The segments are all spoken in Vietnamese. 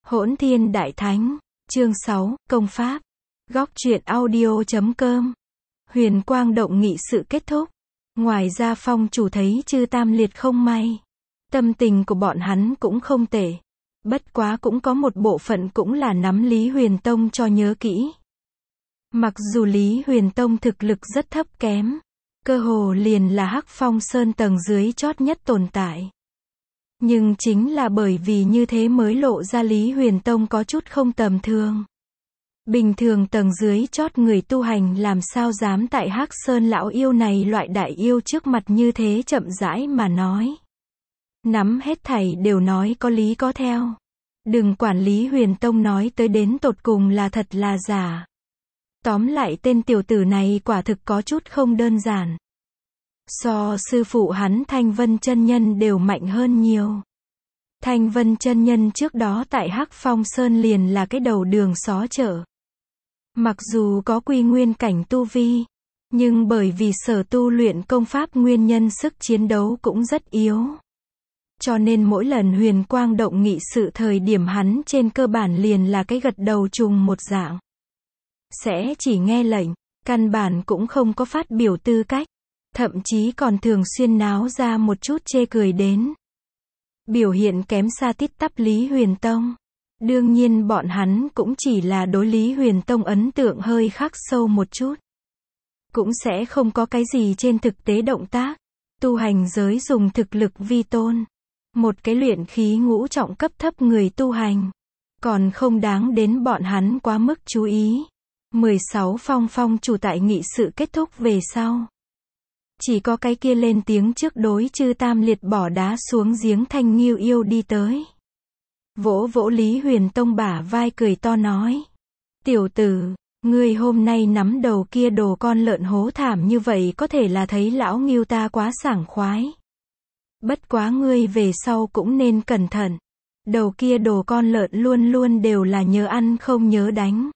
Hỗn Thiên Đại Thánh, chương 6, Công Pháp. Góc truyện audio.com. Huyền Quang Động nghị sự kết thúc. Ngoài ra phong chủ thấy Chư Tam Liệt không may. Tâm tình của bọn hắn cũng không tệ. Bất quá cũng có một bộ phận cũng là nắm Lý Huyền Tông cho nhớ kỹ. Mặc dù Lý Huyền Tông thực lực rất thấp kém, cơ hồ liền là Hắc Phong Sơn tầng dưới chót nhất tồn tại. Nhưng chính là bởi vì như thế mới lộ ra Lý Huyền Tông có chút không tầm thường. Bình thường tầng dưới chót người tu hành làm sao dám tại Hắc Sơn lão yêu này loại đại yêu trước mặt như thế chậm rãi mà nói. Nắm hết thảy đều nói có lý có theo. Đừng quản Lý Huyền Tông nói tới đến tột cùng là thật là giả. Tóm lại tên tiểu tử này quả thực có chút không đơn giản. So sư phụ hắn Thanh Vân chân nhân đều mạnh hơn nhiều. Thanh Vân chân nhân trước đó tại Hắc Phong Sơn liền là cái đầu đường xó chợ. Mặc dù có quy nguyên cảnh tu vi, nhưng bởi vì sở tu luyện công pháp nguyên nhân sức chiến đấu cũng rất yếu. Cho nên mỗi lần Huyền Quang Động nghị sự thời điểm hắn trên cơ bản liền là cái gật đầu trùng một dạng. Sẽ chỉ nghe lệnh, căn bản cũng không có phát biểu tư cách. Thậm chí còn thường xuyên náo ra một chút chê cười đến. Biểu hiện kém xa tít tắp Lý Huyền Tông. Đương nhiên bọn hắn cũng chỉ là đối Lý Huyền Tông ấn tượng hơi khắc sâu một chút. Cũng sẽ không có cái gì trên thực tế động tác. Tu hành giới dùng thực lực vi tôn. Một cái luyện khí ngũ trọng cấp thấp người tu hành. Còn không đáng đến bọn hắn quá mức chú ý. 16 phong chủ tại nghị sự kết thúc về sau. Chỉ có cái kia lên tiếng trước đối Chư Tam Liệt bỏ đá xuống giếng Thanh Nghiêu Yêu đi tới. Vỗ vỗ Lý Huyền Tông bả vai cười to nói. Tiểu tử, ngươi hôm nay nắm đầu kia đồ con lợn hố thảm như vậy có thể là thấy lão Nghiêu ta quá sảng khoái. Bất quá ngươi về sau cũng nên cẩn thận. Đầu kia đồ con lợn luôn luôn đều là nhớ ăn không nhớ đánh.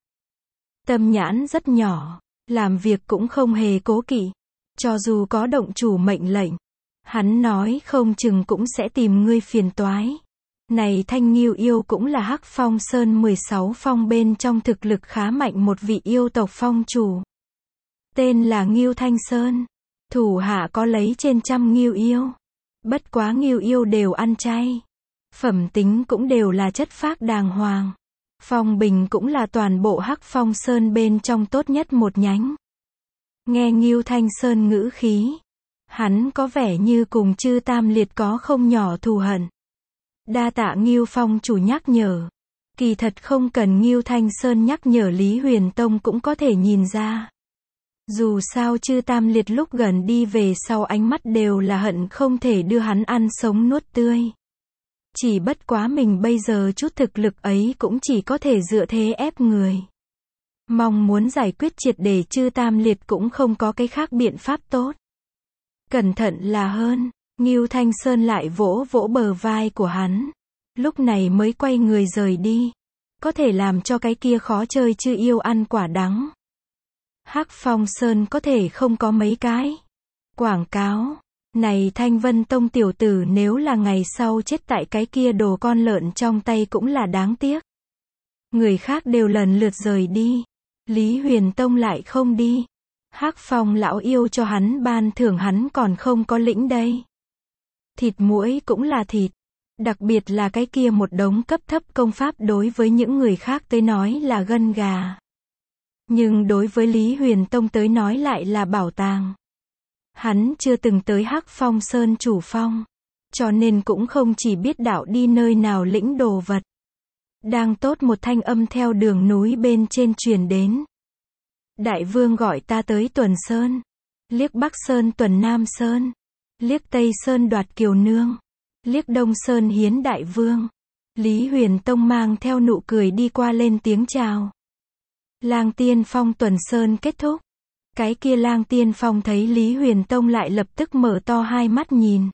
Tâm nhãn rất nhỏ, làm việc cũng không hề cố kỵ. Cho dù có động chủ mệnh lệnh, hắn nói không chừng cũng sẽ tìm ngươi phiền toái. Này Thanh Nghiêu Yêu cũng là Hắc Phong Sơn 16 phong bên trong thực lực khá mạnh một vị yêu tộc phong chủ. Tên là Nghiêu Thanh Sơn. Thủ hạ có lấy trên trăm Nghiêu Yêu. Bất quá Nghiêu Yêu đều ăn chay. Phẩm tính cũng đều là chất phác đàng hoàng. Phong bình cũng là toàn bộ Hắc Phong Sơn bên trong tốt nhất một nhánh. Nghe Nghiêu Thanh Sơn ngữ khí, hắn có vẻ như cùng Chư Tam Liệt có không nhỏ thù hận. Đa tạ Nghiêu phong chủ nhắc nhở. Kỳ thật không cần Nghiêu Thanh Sơn nhắc nhở Lý Huyền Tông cũng có thể nhìn ra. Dù sao Chư Tam Liệt lúc gần đi về sau ánh mắt đều là hận không thể đưa hắn ăn sống nuốt tươi. Chỉ bất quá mình bây giờ chút thực lực ấy cũng chỉ có thể dựa thế ép người. Mong muốn giải quyết triệt để Chư Tam Liệt cũng không có cái khác biện pháp tốt. Cẩn thận là hơn. Nghiêu Thanh Sơn lại vỗ vỗ bờ vai của hắn. Lúc này mới quay người rời đi. Có thể làm cho cái kia khó chơi Chư Yêu ăn quả đắng. Hắc Phong Sơn có thể không có mấy cái quảng cáo. Này Thanh Vân Tông tiểu tử nếu là ngày sau chết tại cái kia đồ con lợn trong tay cũng là đáng tiếc. Người khác đều lần lượt rời đi. Lý Huyền Tông lại không đi. Hắc Phong lão yêu cho hắn ban thưởng hắn còn không có lĩnh đây. Thịt muỗi cũng là thịt. Đặc biệt là cái kia một đống cấp thấp công pháp đối với những người khác tới nói là gân gà. Nhưng đối với Lý Huyền Tông tới nói lại là bảo tàng. Hắn chưa từng tới Hắc Phong Sơn chủ phong. Cho nên cũng không chỉ biết đạo đi nơi nào lĩnh đồ vật. Đang tốt một thanh âm theo đường núi bên trên truyền đến. Đại vương gọi ta tới Tuần Sơn. Liếc Bắc Sơn tuần Nam Sơn. Liếc Tây Sơn đoạt Kiều Nương. Liếc Đông Sơn hiến đại vương. Lý Huyền Tông mang theo nụ cười đi qua lên tiếng chào. Lang Tiên Phong Tuần Sơn kết thúc. Cái kia Lang Tiên Phong thấy Lý Huyền Tông lại lập tức mở to hai mắt nhìn.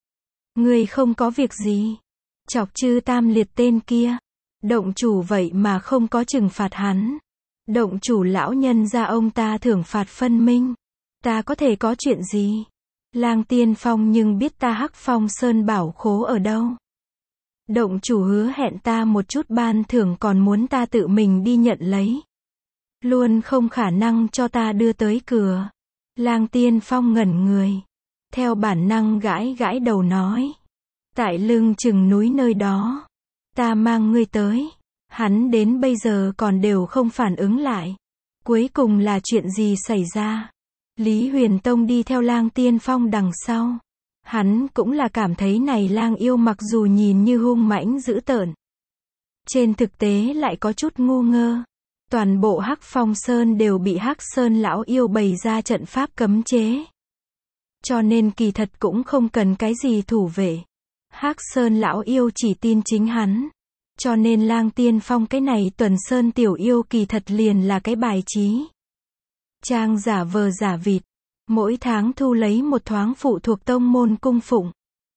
Ngươi không có việc gì. Chọc Chư Tam Liệt tên kia. Động chủ vậy mà không có trừng phạt hắn. Động chủ lão nhân ra ông ta thưởng phạt phân minh. Ta có thể có chuyện gì? Lang Tiên Phong nhưng biết ta Hắc Phong Sơn bảo khố ở đâu. Động chủ hứa hẹn ta một chút ban thưởng còn muốn ta tự mình đi nhận lấy. Luôn không khả năng cho ta đưa tới cửa. Lang Tiên Phong ngẩn người. Theo bản năng gãi gãi đầu nói. Tại lưng chừng núi nơi đó. Ta mang ngươi tới. Hắn đến bây giờ còn đều không phản ứng lại. Cuối cùng là chuyện gì xảy ra? Lý Huyền Tông đi theo Lang Tiên Phong đằng sau. Hắn cũng là cảm thấy này lang yêu mặc dù nhìn như hung mãnh dữ tợn. Trên thực tế lại có chút ngu ngơ. Toàn bộ Hắc Phong Sơn đều bị Hắc Sơn lão yêu bày ra trận pháp cấm chế. Cho nên kỳ thật cũng không cần cái gì thủ vệ. Hắc Sơn lão yêu chỉ tin chính hắn. Cho nên Lang Tiên Phong cái này Tuần Sơn tiểu yêu kỳ thật liền là cái bài trí. Trang giả vờ giả vịt. Mỗi tháng thu lấy một thoáng phụ thuộc tông môn cung phụng.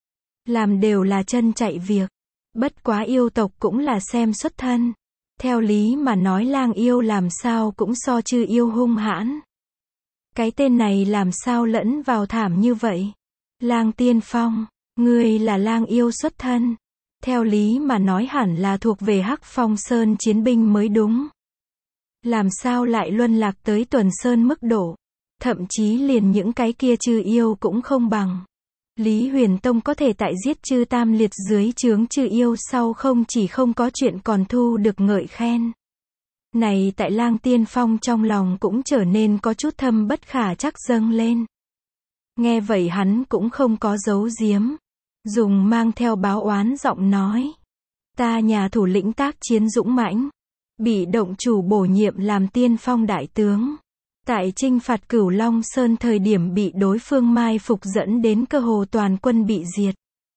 Làm đều là chân chạy việc. Bất quá yêu tộc cũng là xem xuất thân. Theo lý mà nói lang yêu làm sao cũng so chư yêu hung hãn. Cái tên này làm sao lẫn vào thảm như vậy? Lang Tiên Phong, ngươi là lang yêu xuất thân. Theo lý mà nói hẳn là thuộc về Hắc Phong Sơn chiến binh mới đúng. Làm sao lại luân lạc tới Tuần Sơn mức độ? Thậm chí liền những cái kia chư yêu cũng không bằng. Lý Huyền Tông có thể tại giết chư tam liệt dưới trướng chư yêu sau không chỉ không có chuyện còn thu được ngợi khen. Này tại Lang Tiên Phong trong lòng cũng trở nên có chút thâm bất khả trắc dâng lên. Nghe vậy hắn cũng không có giấu giếm. Dùng mang theo báo oán giọng nói. Ta nhà thủ lĩnh tác chiến dũng mãnh. Bị động chủ bổ nhiệm làm Tiên Phong đại tướng. Tại chinh phạt Cửu Long Sơn thời điểm bị đối phương mai phục dẫn đến cơ hồ toàn quân bị diệt.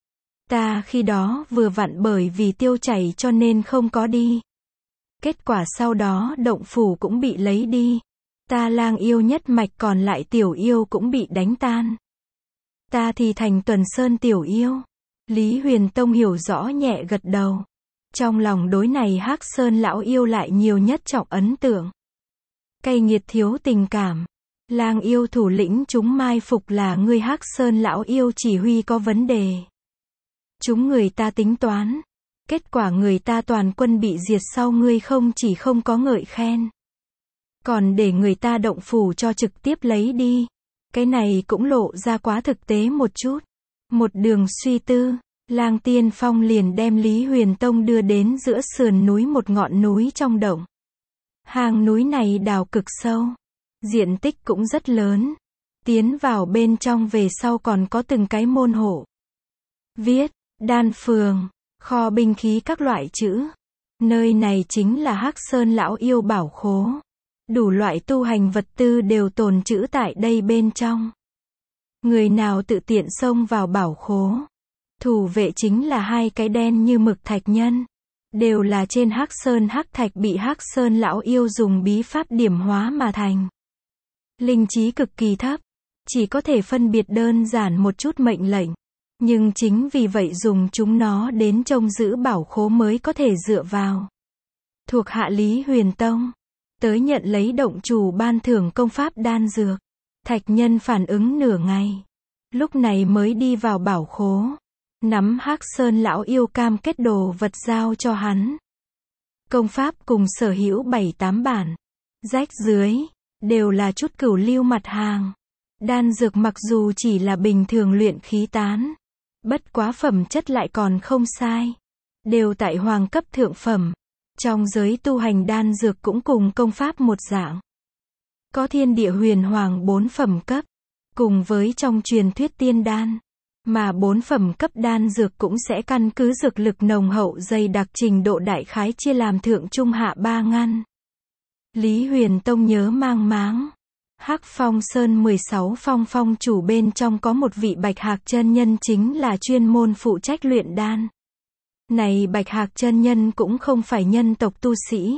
Ta khi đó vừa vặn bởi vì tiêu chảy cho nên không có đi. Kết quả sau đó động phủ cũng bị lấy đi. Ta lang yêu nhất mạch còn lại tiểu yêu cũng bị đánh tan. Ta thì thành Tuần Sơn tiểu yêu. Lý Huyền Tông hiểu rõ nhẹ gật đầu. Trong lòng đối này Hắc Sơn lão yêu lại nhiều nhất trọng ấn tượng. Cay nghiệt thiếu tình cảm. Lang yêu thủ lĩnh chúng mai phục là ngươi Hắc Sơn lão yêu chỉ huy có vấn đề. Chúng người ta tính toán. Kết quả người ta toàn quân bị diệt sau ngươi không chỉ không có ngợi khen. Còn để người ta động phủ cho trực tiếp lấy đi. Cái này cũng lộ ra quá thực tế một chút. Một đường suy tư, Lang Tiên Phong liền đem Lý Huyền Tông đưa đến giữa sườn núi một ngọn núi trong động. Hang núi này đào cực sâu. Diện tích cũng rất lớn. Tiến vào bên trong về sau còn có từng cái môn hộ. Viết, đan phường, kho binh khí các loại chữ. Nơi này chính là Hắc Sơn lão yêu bảo khố. Đủ loại tu hành vật tư đều tồn trữ tại đây bên trong. Người nào tự tiện xông vào bảo khố. Thủ vệ chính là hai cái đen như mực thạch nhân. Đều là trên Hắc Sơn hắc thạch bị Hắc Sơn lão yêu dùng bí pháp điểm hóa mà thành. Linh trí cực kỳ thấp. Chỉ có thể phân biệt đơn giản một chút mệnh lệnh. Nhưng chính vì vậy dùng chúng nó đến trông giữ bảo khố mới có thể dựa vào. Thuộc hạ Lý Huyền Tông. Tới nhận lấy động chủ ban thưởng công pháp đan dược. Thạch nhân phản ứng nửa ngày. Lúc này mới đi vào bảo khố. Nắm Hắc Sơn lão yêu cam kết đồ vật giao cho hắn. Công pháp cùng sở hữu 7-8 bản. Rách dưới. Đều là chút cửu lưu mặt hàng. Đan dược mặc dù chỉ là bình thường luyện khí tán. Bất quá phẩm chất lại còn không sai. Đều tại hoàng cấp thượng phẩm. Trong giới tu hành đan dược cũng cùng công pháp một dạng. Có thiên địa huyền hoàng 4 phẩm cấp. Cùng với trong truyền thuyết tiên đan. Mà 4 phẩm cấp đan dược cũng sẽ căn cứ dược lực nồng hậu dày đặc trình độ đại khái chia làm thượng trung hạ 3 ngăn. Lý Huyền Tông nhớ mang máng. Hắc Phong Sơn 16 phong phong chủ bên trong có một vị Bạch Hạc chân nhân chính là chuyên môn phụ trách luyện đan. Này Bạch Hạc chân nhân cũng không phải nhân tộc tu sĩ.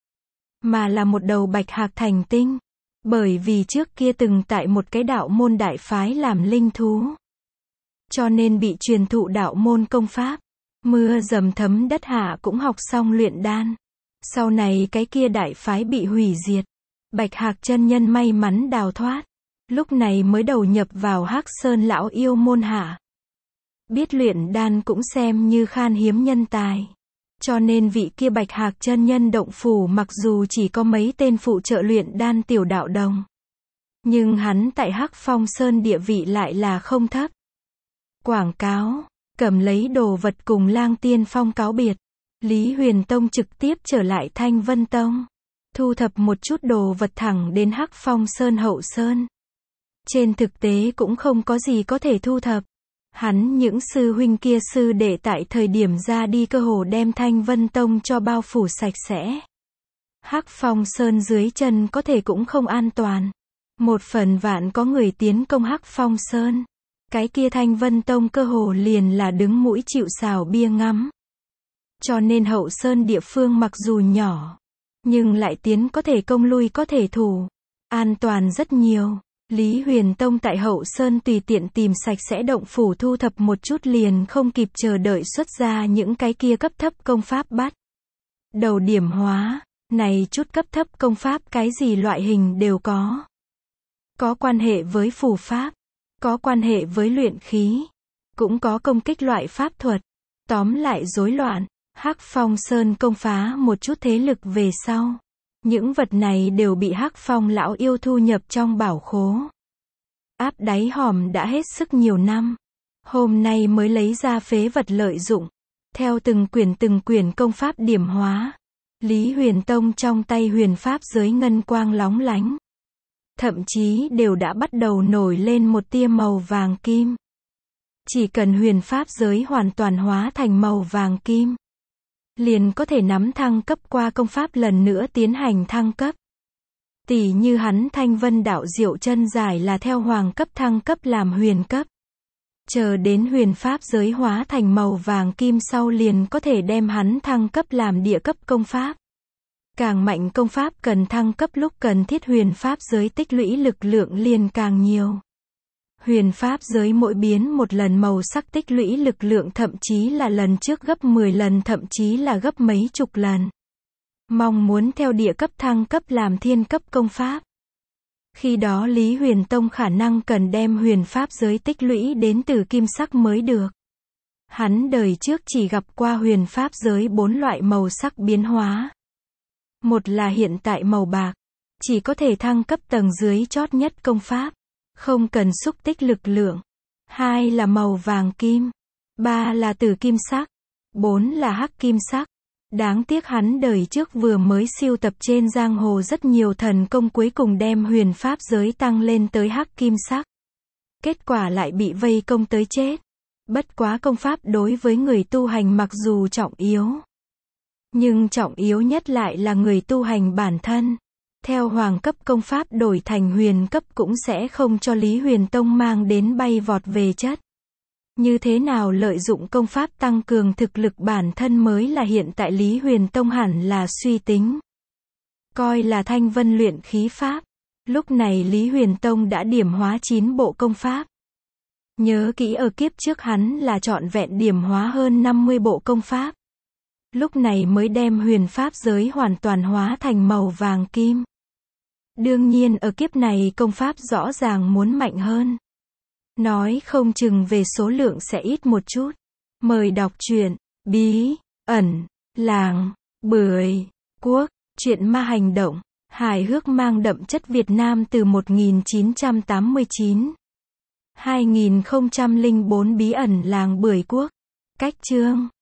Mà là một đầu Bạch Hạc thành tinh. Bởi vì trước kia từng tại một cái đạo môn đại phái làm linh thú. Cho nên bị truyền thụ đạo môn công pháp. Mưa dầm thấm đất hạ cũng học xong luyện đan. Sau này cái kia đại phái bị hủy diệt. Bạch Hạc chân nhân may mắn đào thoát. Lúc này mới đầu nhập vào Hắc Sơn lão yêu môn hạ. Biết luyện đan cũng xem như khan hiếm nhân tài. Cho nên vị kia Bạch Hạc chân nhân động phủ mặc dù chỉ có mấy tên phụ trợ luyện đan tiểu đạo đồng, nhưng hắn tại Hắc Phong Sơn địa vị lại là không thấp. Quảng cáo, cầm lấy đồ vật cùng Lang Tiên Phong cáo biệt, Lý Huyền Tông trực tiếp trở lại Thanh Vân Tông, thu thập một chút đồ vật thẳng đến Hắc Phong Sơn hậu sơn. Trên thực tế cũng không có gì có thể thu thập. Hắn những sư huynh kia sư đệ tại thời điểm ra đi cơ hồ đem Thanh Vân Tông cho bao phủ sạch sẽ. Hắc Phong Sơn dưới chân có thể cũng không an toàn. Một phần vạn có người tiến công Hắc Phong Sơn, cái kia Thanh Vân Tông cơ hồ liền là đứng mũi chịu sào bia ngắm. Cho nên hậu sơn địa phương mặc dù nhỏ, nhưng lại tiến có thể công lui có thể thủ, an toàn rất nhiều. Lý Huyền Tông tại hậu sơn tùy tiện tìm sạch sẽ động phủ thu thập một chút liền không kịp chờ đợi xuất ra những cái kia cấp thấp công pháp bắt đầu điểm hóa. Này chút cấp thấp công pháp cái gì loại hình đều có. Có quan hệ với phù pháp, có quan hệ với luyện khí, cũng có công kích loại pháp thuật. Tóm lại rối loạn. Hắc Phong Sơn công phá một chút thế lực về sau, những vật này đều bị Hắc Phong lão yêu thu nhập trong bảo khố. Áp đáy hòm đã hết sức nhiều năm, hôm nay mới lấy ra phế vật lợi dụng. Theo từng quyển công pháp điểm hóa, Lý Huyền Tông trong tay huyền pháp giới ngân quang lóng lánh, thậm chí đều đã bắt đầu nổi lên một tia màu vàng kim. Chỉ cần huyền pháp giới hoàn toàn hóa thành màu vàng kim, liền có thể nắm thăng cấp qua công pháp lần nữa tiến hành thăng cấp. Tỷ như hắn Thanh Vân đạo diệu chân giải là theo hoàng cấp thăng cấp làm huyền cấp. Chờ đến huyền pháp giới hóa thành màu vàng kim sau liền có thể đem hắn thăng cấp làm địa cấp công pháp. Càng mạnh công pháp cần thăng cấp lúc cần thiết huyền pháp giới tích lũy lực lượng liền càng nhiều. Huyền pháp giới mỗi biến một lần màu sắc tích lũy lực lượng thậm chí là lần trước gấp 10 lần thậm chí là gấp mấy chục lần. Mong muốn theo địa cấp thăng cấp làm thiên cấp công pháp. Khi đó Lý Huyền Tông khả năng cần đem huyền pháp giới tích lũy đến từ kim sắc mới được. Hắn đời trước chỉ gặp qua huyền pháp giới 4 loại màu sắc biến hóa. Một là hiện tại màu bạc, chỉ có thể thăng cấp tầng dưới chót nhất công pháp, không cần xúc tích lực lượng. 2 là màu vàng kim. 3 là tử kim sắc. 4 là hắc kim sắc. Đáng tiếc hắn đời trước vừa mới siêu tập trên giang hồ rất nhiều thần công cuối cùng đem huyền pháp giới tăng lên tới hắc kim sắc. Kết quả lại bị vây công tới chết. Bất quá công pháp đối với người tu hành mặc dù trọng yếu, nhưng trọng yếu nhất lại là người tu hành bản thân. Theo hoàng cấp công pháp đổi thành huyền cấp cũng sẽ không cho Lý Huyền Tông mang đến bay vọt về chất. Như thế nào lợi dụng công pháp tăng cường thực lực bản thân mới là hiện tại Lý Huyền Tông hẳn là suy tính. Coi là Thanh Vân luyện khí pháp. Lúc này Lý Huyền Tông đã điểm hóa 9 bộ công pháp. Nhớ kỹ ở kiếp trước hắn là trọn vẹn điểm hóa hơn 50 bộ công pháp. Lúc này mới đem huyền pháp giới hoàn toàn hóa thành màu vàng kim. Đương nhiên ở kiếp này công pháp rõ ràng muốn mạnh hơn. Nói không chừng về số lượng sẽ ít một chút. Mời đọc truyện Bí ẩn làng Bưởi Quốc, truyện ma hành động, hài hước mang đậm chất Việt Nam từ 1989. 2004 Bí ẩn làng Bưởi Quốc. Cách chương